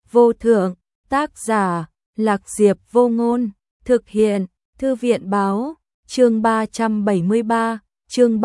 vô thượng, tác giả, Lạc Diệp Vô Ngôn, thực hiện, Thư viện báo, chương 373, chương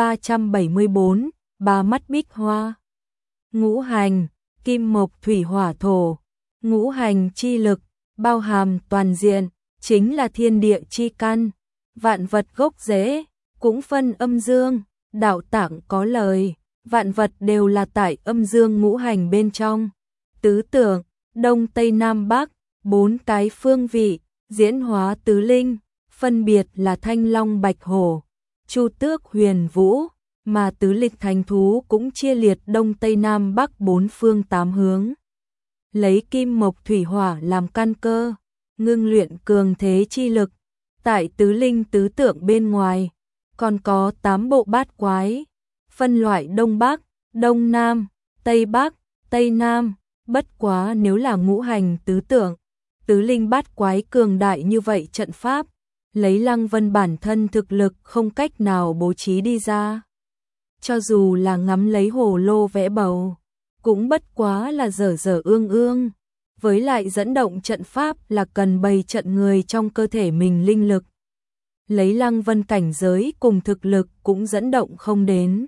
374, ba mắt bích hoa. Ngũ hành, kim mộc thủy hỏa thổ, ngũ hành chi lực, bao hàm toàn diện, chính là thiên địa chi căn, vạn vật gốc rễ, cũng phân âm dương, đạo tạng có lời, vạn vật đều là tại âm dương ngũ hành bên trong. Tứ tượng, đông tây nam bắc, bốn cái phương vị, diễn hóa tứ linh, phân biệt là thanh long bạch hổ, chu tước huyền vũ, mà tứ lịch thánh thú cũng chia liệt đông tây nam bắc bốn phương tám hướng. Lấy kim mộc thủy hỏa làm căn cơ, ngưng luyện cường thế chi lực, tại tứ linh tứ tượng bên ngoài, còn có 8 bộ bát quái, phân loại đông bắc, đông nam, tây bắc, tây nam, bất quá nếu là ngũ hành tứ tượng, tứ linh bát quái cường đại như vậy trận pháp, lấy Lăng Vân bản thân thực lực không cách nào bố trí đi ra. Cho dù là ngắm lấy hồ lô vẽ bầu, cũng bất quá là dở dở ương ương, với lại dẫn động trận pháp là cần bày trận người trong cơ thể mình linh lực. Lấy Lăng Vân cảnh giới cùng thực lực cũng dẫn động không đến.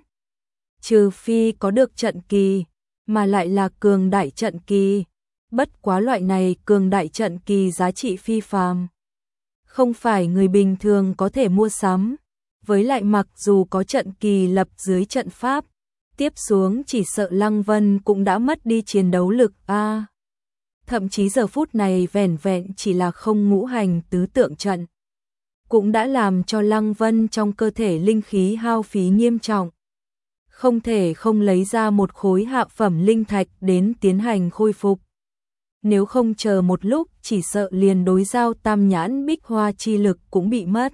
Trừ phi có được trận kỳ, mà lại là cường đại trận kỳ, bất quá loại này cường đại trận kỳ giá trị phi phàm, không phải người bình thường có thể mua sắm. Với lại mặc dù có trận kỳ lập dưới trận pháp, tiếp xuống chỉ sợ Lăng Vân cũng đã mất đi chiến đấu lực a. Thậm chí giờ phút này vẻn vẹn chỉ là không ngũ hành tứ tượng trận, cũng đã làm cho Lăng Vân trong cơ thể linh khí hao phí nghiêm trọng. Không thể không lấy ra một khối hạ phẩm linh thạch đến tiến hành khôi phục. Nếu không chờ một lúc chỉ sợ liền đối giao tam nhãn bích hoa chi lực cũng bị mất.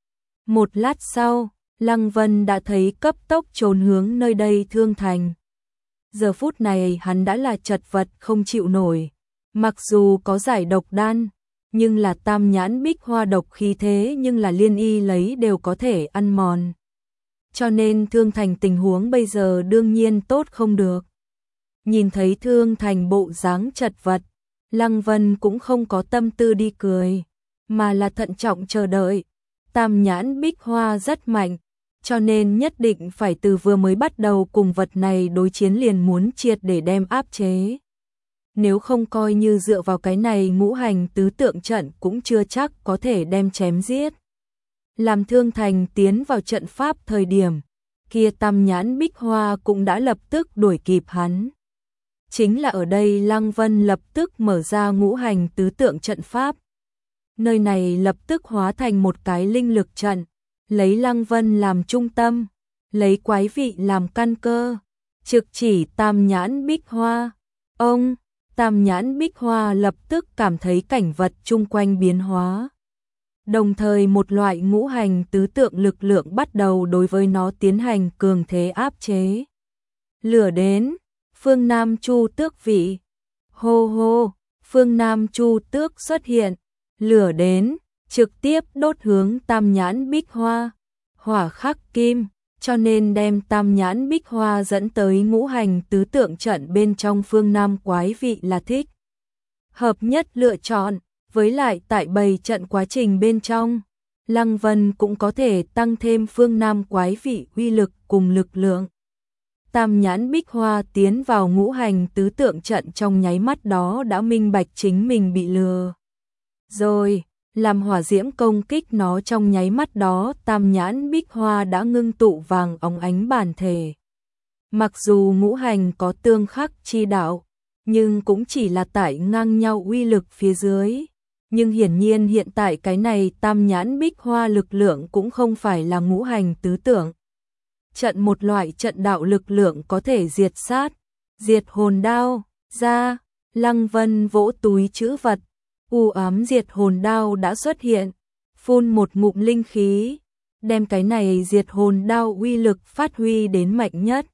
Một lát sau, Lăng Vân đã thấy cấp tốc trốn hướng nơi đây Thương Thành. Giờ phút này hắn đã là chật vật không chịu nổi. Mặc dù có giải độc đan, nhưng là tam nhãn bích hoa độc khí thế nhưng là liên y lấy đều có thể ăn mòn. Cho nên Thương Thành tình huống bây giờ đương nhiên tốt không được. Nhìn thấy Thương Thành bộ dáng chật vật, Lăng Vân cũng không có tâm tư đi cười, mà là thận trọng chờ đợi. Tam nhãn bích hoa rất mạnh, cho nên nhất định phải từ vừa mới bắt đầu cùng vật này đối chiến liền muốn triệt để đem áp chế. Nếu không coi như dựa vào cái này ngũ hành tứ tượng trận cũng chưa chắc có thể đem chém giết. Làm Thương Thành tiến vào trận pháp thời điểm, kia tam nhãn bích hoa cũng đã lập tức đuổi kịp hắn. Chính là ở đây Lăng Vân lập tức mở ra ngũ hành tứ tượng trận pháp. Nơi này lập tức hóa thành một cái linh lực trận, lấy Lăng Vân làm trung tâm, lấy quái vị làm căn cơ, trực chỉ tam nhãn bích hoa. Ông, tam nhãn bích hoa lập tức cảm thấy cảnh vật chung quanh biến hóa. Đồng thời một loại ngũ hành tứ tượng lực lượng bắt đầu đối với nó tiến hành cường thế áp chế. Lửa đến, phương Nam Chu Tước vị. Hô hô, phương Nam Chu Tước xuất hiện. Lửa đến, trực tiếp đốt hướng tam nhãn bích hoa. Hỏa khắc kim, cho nên đem tam nhãn bích hoa dẫn tới ngũ hành tứ tượng trận bên trong phương Nam quái vị là thích hợp nhất lựa chọn. Với lại tại bày trận quá trình bên trong, Lăng Vân cũng có thể tăng thêm phương Nam quái vị uy lực cùng lực lượng. Tam nhãn bích hoa tiến vào ngũ hành tứ tượng trận trong nháy mắt đó đã minh bạch chính mình bị lừa. Rồi, làm hỏa diễm công kích nó trong nháy mắt đó tam nhãn bích hoa đã ngưng tụ vàng óng ánh bản thể. Mặc dù ngũ hành có tương khắc chi đạo, nhưng cũng chỉ là tại ngang nhau uy lực phía dưới. Nhưng hiển nhiên hiện tại cái này tam nhãn bích hoa lực lượng cũng không phải là ngũ hành tứ tượng trận một loại trận đạo lực lượng có thể diệt sát, diệt hồn đao, ra, Lăng Vân vỗ túi trữ vật, u ám diệt hồn đao đã xuất hiện, phun một ngụm linh khí, đem cái này diệt hồn đao uy lực phát huy đến mạnh nhất.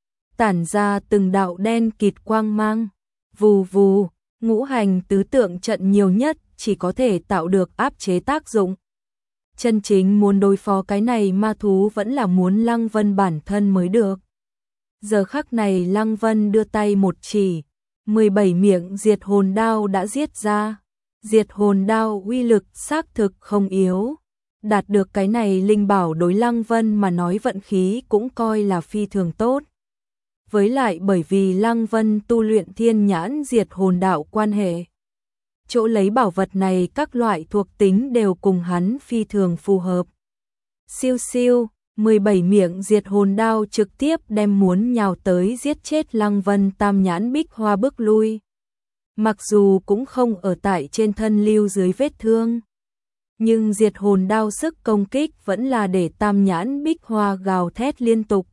Tản ra từng đạo đen kịt quang mang, vù vù, ngũ hành tứ tượng trận nhiều nhất chỉ có thể tạo được áp chế tác dụng. Chân chính muốn đối phó cái này ma thú vẫn là muốn Lăng Vân bản thân mới được. Giờ khắc này Lăng Vân đưa tay một chỉ, 17 miệng diệt hồn đao đã giết ra. Diệt hồn đao uy lực xác thực không yếu. Đạt được cái này linh bảo đối Lăng Vân mà nói vận khí cũng coi là phi thường tốt. Với lại bởi vì Lăng Vân tu luyện thiên nhãn diệt hồn đạo quan hệ. Chỗ lấy bảo vật này các loại thuộc tính đều cùng hắn phi thường phù hợp. Siêu siêu, 17 miệng diệt hồn đao trực tiếp đem muốn nhào tới giết chết Lăng Vân tam nhãn bích hoa bước lui. Mặc dù cũng không ở tại trên thân lưu dưới vết thương. Nhưng diệt hồn đao sức công kích vẫn là để tam nhãn bích hoa gào thét liên tục.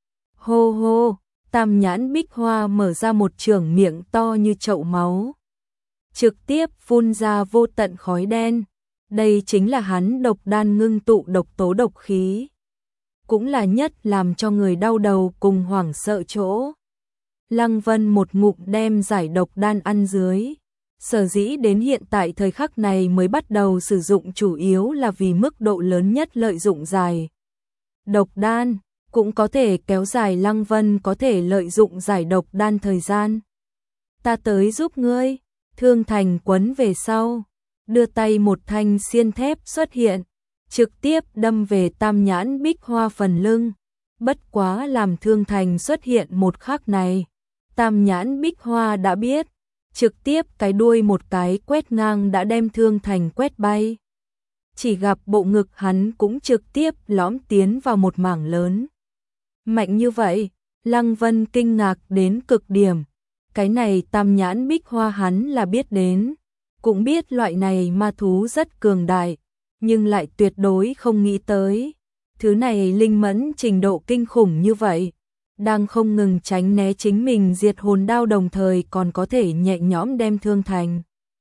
Hô hô, tam nhãn bích hoa mở ra một trường miệng to như chậu máu. Trực tiếp phun ra vô tận khói đen. Đây chính là hắn độc đan ngưng tụ độc tố độc khí. Cũng là nhất làm cho người đau đầu cùng hoảng sợ chỗ. Lăng Vân một ngụm đem giải độc đan ăn dưới. Sở dĩ đến hiện tại thời khắc này mới bắt đầu sử dụng chủ yếu là vì mức độ lớn nhất lợi dụng giải. Độc đan cũng có thể kéo dài Lăng Vân có thể lợi dụng giải độc đan thời gian. Ta tới giúp ngươi, Thương Thành quấn về sau, đưa tay một thanh xiên thép xuất hiện, trực tiếp đâm về tam nhãn bích hoa phần lưng. Bất quá làm Thương Thành xuất hiện một khắc này, tam nhãn bích hoa đã biết. Trực tiếp cái đuôi một cái quét ngang đã đem Thương Thành quét bay. Chỉ gặp bộ ngực hắn cũng trực tiếp lõm tiến vào một mảng lớn. Mạnh như vậy, Lăng Vân kinh ngạc đến cực điểm. Cái này tam nhãn bích hoa hắn là biết đến. Cũng biết loại này ma thú rất cường đại, nhưng lại tuyệt đối không nghĩ tới. Thứ này linh mẫn trình độ kinh khủng như vậy. Đang không ngừng tránh né chính mình diệt hồn đao đồng thời còn có thể nhẹ nhõm đem Thương Thành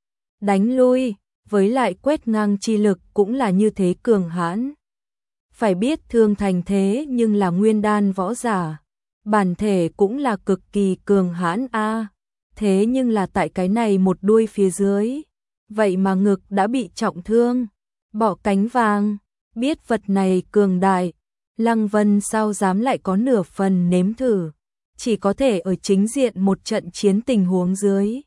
đánh lui, với lại quét ngang chi lực cũng là như thế cường hãn. Phải biết Thương Thành thế nhưng là nguyên đan võ giả, bản thể cũng là cực kỳ cường hãn a. Thế nhưng là tại cái này một đuôi phía dưới, vậy mà ngực đã bị trọng thương, bỏ cánh vàng, biết vật này cường đại. Lăng Vân sao dám lại có nửa phần nếm thử, chỉ có thể ở chính diện một trận chiến tình huống dưới.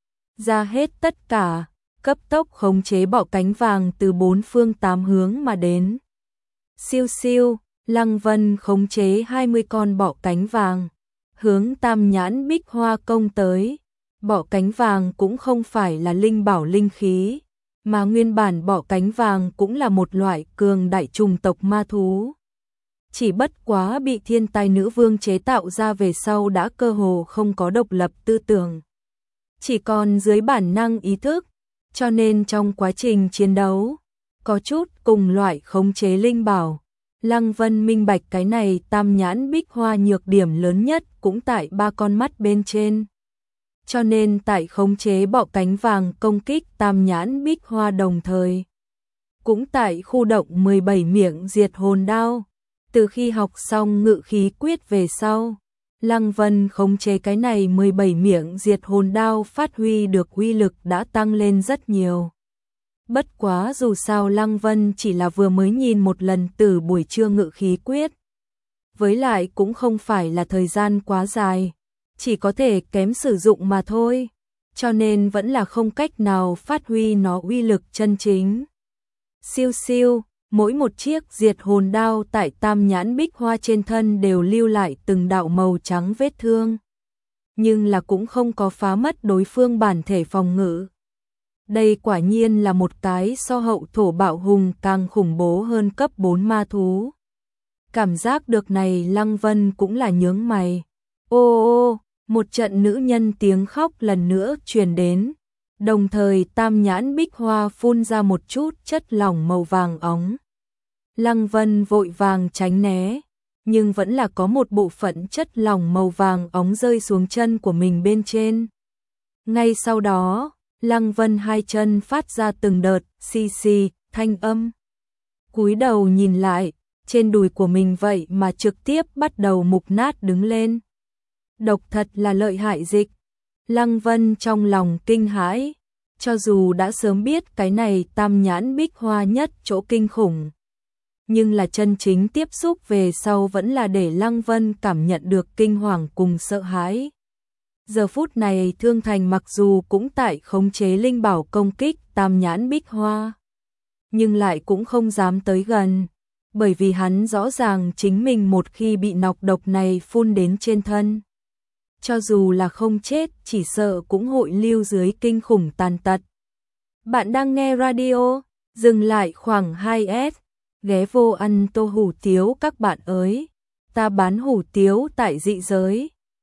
Ra hết tất cả, cấp tốc khống chế bọ cánh vàng từ bốn phương tám hướng mà đến. Siêu siêu, Lăng Vân khống chế 20 con bọ cánh vàng, hướng tam nhãn bích hoa công tới. Bọ cánh vàng cũng không phải là linh bảo linh khí, mà nguyên bản bọ cánh vàng cũng là một loại cường đại trùng tộc ma thú. Chỉ bất quá bị thiên tài nữ vương chế tạo ra về sau đã cơ hồ không có độc lập tư tưởng. Chỉ còn dưới bản năng ý thức, cho nên trong quá trình chiến đấu, có chút cùng loại khống chế linh bảo. Lăng Vân minh bạch cái này tam nhãn bích hoa nhược điểm lớn nhất cũng tại ba con mắt bên trên. Cho nên tại khống chế bọ cánh vàng công kích tam nhãn bích hoa đồng thời. Cũng tại khu động 17 miệng diệt hồn đao. Từ khi học xong ngự khí quyết về sau, Lăng Vân khống chế cái này 17 miệng diệt hồn đao phát huy được uy lực đã tăng lên rất nhiều. Bất quá dù sao Lăng Vân chỉ là vừa mới nhìn một lần từ buổi trưa ngự khí quyết. Với lại cũng không phải là thời gian quá dài, chỉ có thể kém sử dụng mà thôi, cho nên vẫn là không cách nào phát huy nó uy lực chân chính. Siêu siêu. Mỗi một chiếc diệt hồn đao tại tam nhãn bích hoa trên thân đều lưu lại từng đạo màu trắng vết thương. Nhưng là cũng không có phá mất đối phương bản thể phòng ngự. Đây quả nhiên là một cái so hậu thổ bạo hùng càng khủng bố hơn cấp 4 ma thú. Cảm giác được này Lăng Vân cũng là nhướng mày. Ô ô, một trận nữ nhân tiếng khóc lần nữa truyền đến. Đồng thời tam nhãn bích hoa phun ra một chút chất lỏng màu vàng óng. Lăng Vân vội vàng tránh né, nhưng vẫn là có một bộ phận chất lỏng màu vàng óng rơi xuống chân của mình bên trên. Ngay sau đó, Lăng Vân hai chân phát ra từng đợt xì xì thanh âm. Cúi đầu nhìn lại, trên đùi của mình vậy mà trực tiếp bắt đầu mục nát đứng lên. Độc thật là lợi hại dịch. Lăng Vân trong lòng kinh hãi, cho dù đã sớm biết cái này tam nhãn bích hoa nhất chỗ kinh khủng. Nhưng là chân chính tiếp xúc về sau vẫn là để Lăng Vân cảm nhận được kinh hoàng cùng sợ hãi. Giờ phút này Thương Thành mặc dù cũng tại khống chế linh bảo công kích Tam Nhãn Bích Hoa, nhưng lại cũng không dám tới gần, bởi vì hắn rõ ràng chính mình một khi bị nọc độc này phun đến trên thân, cho dù là không chết, chỉ sợ cũng hội lưu dưới kinh khủng tàn tật. Bạn đang nghe radio, dừng lại khoảng 2S, ghé vô ăn tô hủ tiếu các bạn ơi. Ta bán hủ tiếu tại dị giới.